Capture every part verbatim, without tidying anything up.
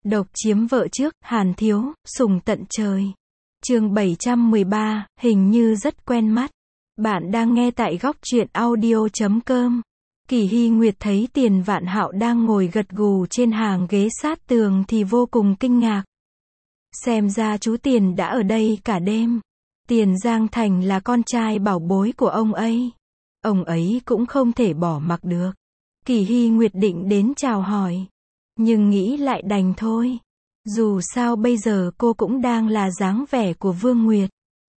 Độc chiếm vợ trước, Hàn Thiếu, sủng tận trời. Chương bảy trăm mười ba, hình như rất quen mắt. Bạn đang nghe tại góc truyện audio chấm com. Kỳ Hy Nguyệt thấy Tiền Vạn Hạo đang ngồi gật gù trên hàng ghế sát tường thì vô cùng kinh ngạc. Xem ra chú Tiền đã ở đây cả đêm. Tiền Giang Thành là con trai bảo bối của ông ấy. Ông ấy cũng không thể bỏ mặc được. Kỳ Hy Nguyệt định đến chào hỏi. Nhưng nghĩ lại đành thôi. Dù sao bây giờ cô cũng đang là dáng vẻ của Vương Nguyệt.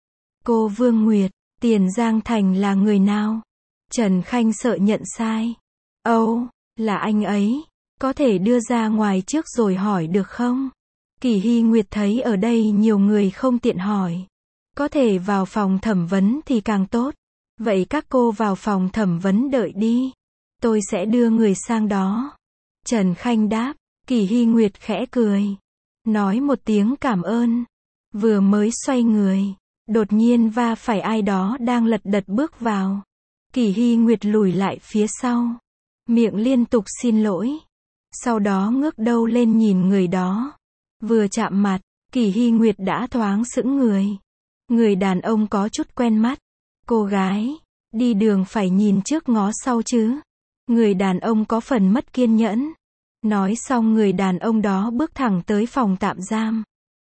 Cô Vương Nguyệt, Tiền Giang Thành là người nào? Trần Khanh sợ nhận sai. Âu, oh, là anh ấy. Có thể đưa ra ngoài trước rồi hỏi được không? Kỳ Hy Nguyệt thấy ở đây nhiều người không tiện hỏi. Có thể vào phòng thẩm vấn thì càng tốt. Vậy các cô vào phòng thẩm vấn đợi đi. Tôi sẽ đưa người sang đó. Trần Khanh đáp. Kỳ Hy Nguyệt khẽ cười. Nói một tiếng cảm ơn. Vừa mới xoay người. Đột nhiên va phải ai đó đang lật đật bước vào. Kỳ Hy Nguyệt lùi lại phía sau. Miệng liên tục xin lỗi. Sau đó ngước đầu lên nhìn người đó. Vừa chạm mặt, Kỳ Hy Nguyệt đã thoáng sững người. Người đàn ông có chút quen mắt. Cô gái, đi đường phải nhìn trước ngó sau chứ. Người đàn ông có phần mất kiên nhẫn. Nói xong người đàn ông đó bước thẳng tới phòng tạm giam.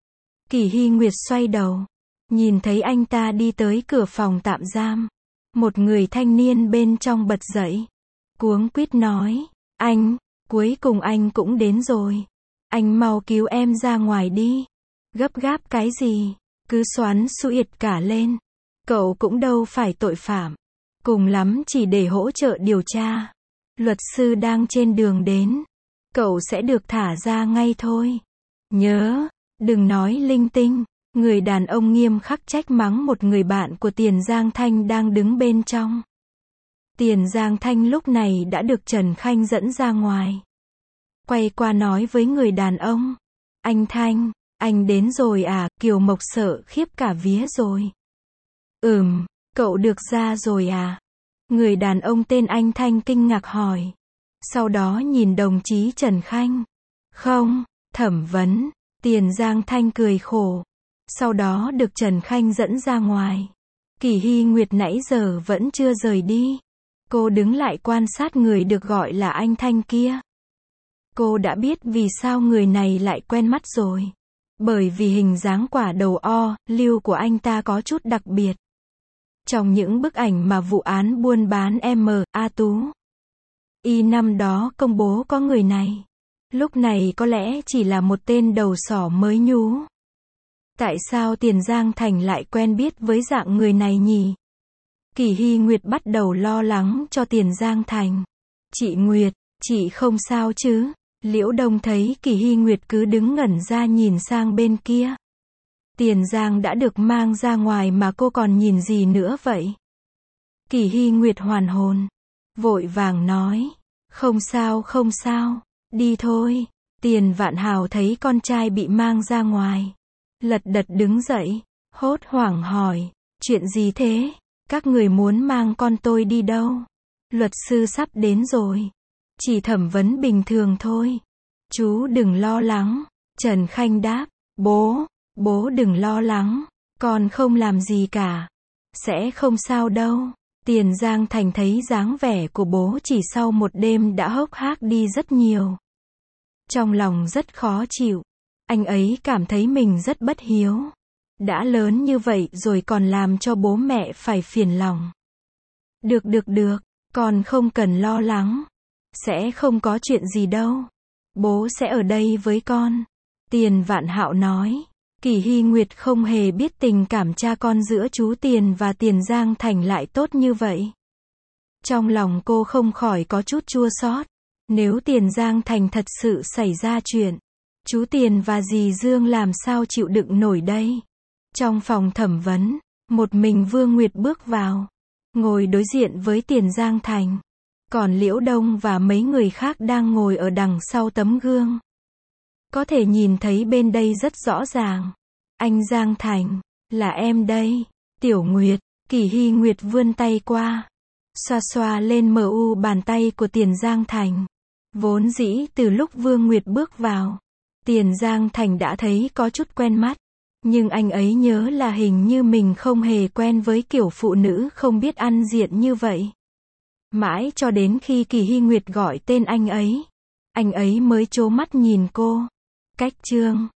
Kỳ Hy Nguyệt xoay đầu. Nhìn thấy anh ta đi tới cửa phòng tạm giam. Một người thanh niên bên trong bật dậy. Cuống quýt nói. Anh, cuối cùng anh cũng đến rồi. Anh mau cứu em ra ngoài đi. Gấp gáp cái gì? Cứ xoắn xuýt cả lên. Cậu cũng đâu phải tội phạm. Cùng lắm chỉ để hỗ trợ điều tra. Luật sư đang trên đường đến. Cậu sẽ được thả ra ngay thôi. Nhớ, đừng nói linh tinh. Người đàn ông nghiêm khắc trách mắng một người bạn của Tiền Giang Thanh đang đứng bên trong. Tiền Giang Thanh lúc này đã được Trần Khanh dẫn ra ngoài. Quay qua nói với người đàn ông. Anh Thanh, anh đến rồi à? Kiều Mộc sợ khiếp cả vía rồi. Ừm, cậu được ra rồi à? Người đàn ông tên anh Thanh kinh ngạc hỏi. Sau đó nhìn đồng chí Trần Khanh. Không, thẩm vấn. Tiền Giang Thanh cười khổ. Sau đó được Trần Khanh dẫn ra ngoài. Kỳ Hy Nguyệt nãy giờ vẫn chưa rời đi. Cô đứng lại quan sát người được gọi là anh Thanh kia. Cô đã biết vì sao người này lại quen mắt rồi. Bởi vì hình dáng quả đầu o, lưu của anh ta có chút đặc biệt. Trong những bức ảnh mà vụ án buôn bán em a Tú Y năm đó công bố có người này. Lúc này có lẽ chỉ là một tên đầu sỏ mới nhú. Tại sao Tiền Giang Thành lại quen biết với dạng người này nhỉ? Kỳ Hy Nguyệt bắt đầu lo lắng cho Tiền Giang Thành. Chị Nguyệt, chị không sao chứ? Liễu Đông thấy Kỳ Hy Nguyệt cứ đứng ngẩn ra nhìn sang bên kia. Tiền Giang đã được mang ra ngoài mà cô còn nhìn gì nữa vậy? Kỳ Hy Nguyệt hoàn hồn. Vội vàng nói. Không sao không sao. Đi thôi. Tiền Vạn Hào thấy con trai bị mang ra ngoài. Lật đật đứng dậy. Hốt hoảng hỏi. Chuyện gì thế? Các người muốn mang con tôi đi đâu? Luật sư sắp đến rồi. Chỉ thẩm vấn bình thường thôi. Chú đừng lo lắng. Trần Khanh đáp. Bố, bố đừng lo lắng. Con không làm gì cả. Sẽ không sao đâu. Tiền Giang Thành thấy dáng vẻ của bố chỉ sau một đêm đã hốc hác đi rất nhiều. Trong lòng rất khó chịu. Anh ấy cảm thấy mình rất bất hiếu. Đã lớn như vậy rồi còn làm cho bố mẹ phải phiền lòng. Được được được, con không cần lo lắng. Sẽ không có chuyện gì đâu. Bố sẽ ở đây với con. Tiền Vạn Hạo nói. Kỳ Hy Nguyệt không hề biết tình cảm cha con giữa chú Tiền và Tiền Giang Thành lại tốt như vậy. Trong lòng cô không khỏi có chút chua xót. Nếu Tiền Giang Thành thật sự xảy ra chuyện, chú Tiền và dì Dương làm sao chịu đựng nổi đây? Trong phòng thẩm vấn, một mình Vương Nguyệt bước vào, ngồi đối diện với Tiền Giang Thành. Còn Liễu Đông và mấy người khác đang ngồi ở đằng sau tấm gương. Có thể nhìn thấy bên đây rất rõ ràng. Anh Giang Thành, là em đây. Tiểu Nguyệt, Kỳ Hy Nguyệt vươn tay qua. Xoa xoa lên mờ u bàn tay của Tiền Giang Thành. Vốn dĩ từ lúc Vương Nguyệt bước vào, Tiền Giang Thành đã thấy có chút quen mắt. Nhưng anh ấy nhớ là hình như mình không hề quen với kiểu phụ nữ không biết ăn diện như vậy. Mãi cho đến khi Kỳ Hy Nguyệt gọi tên anh ấy, anh ấy mới trố mắt nhìn cô. Cách chương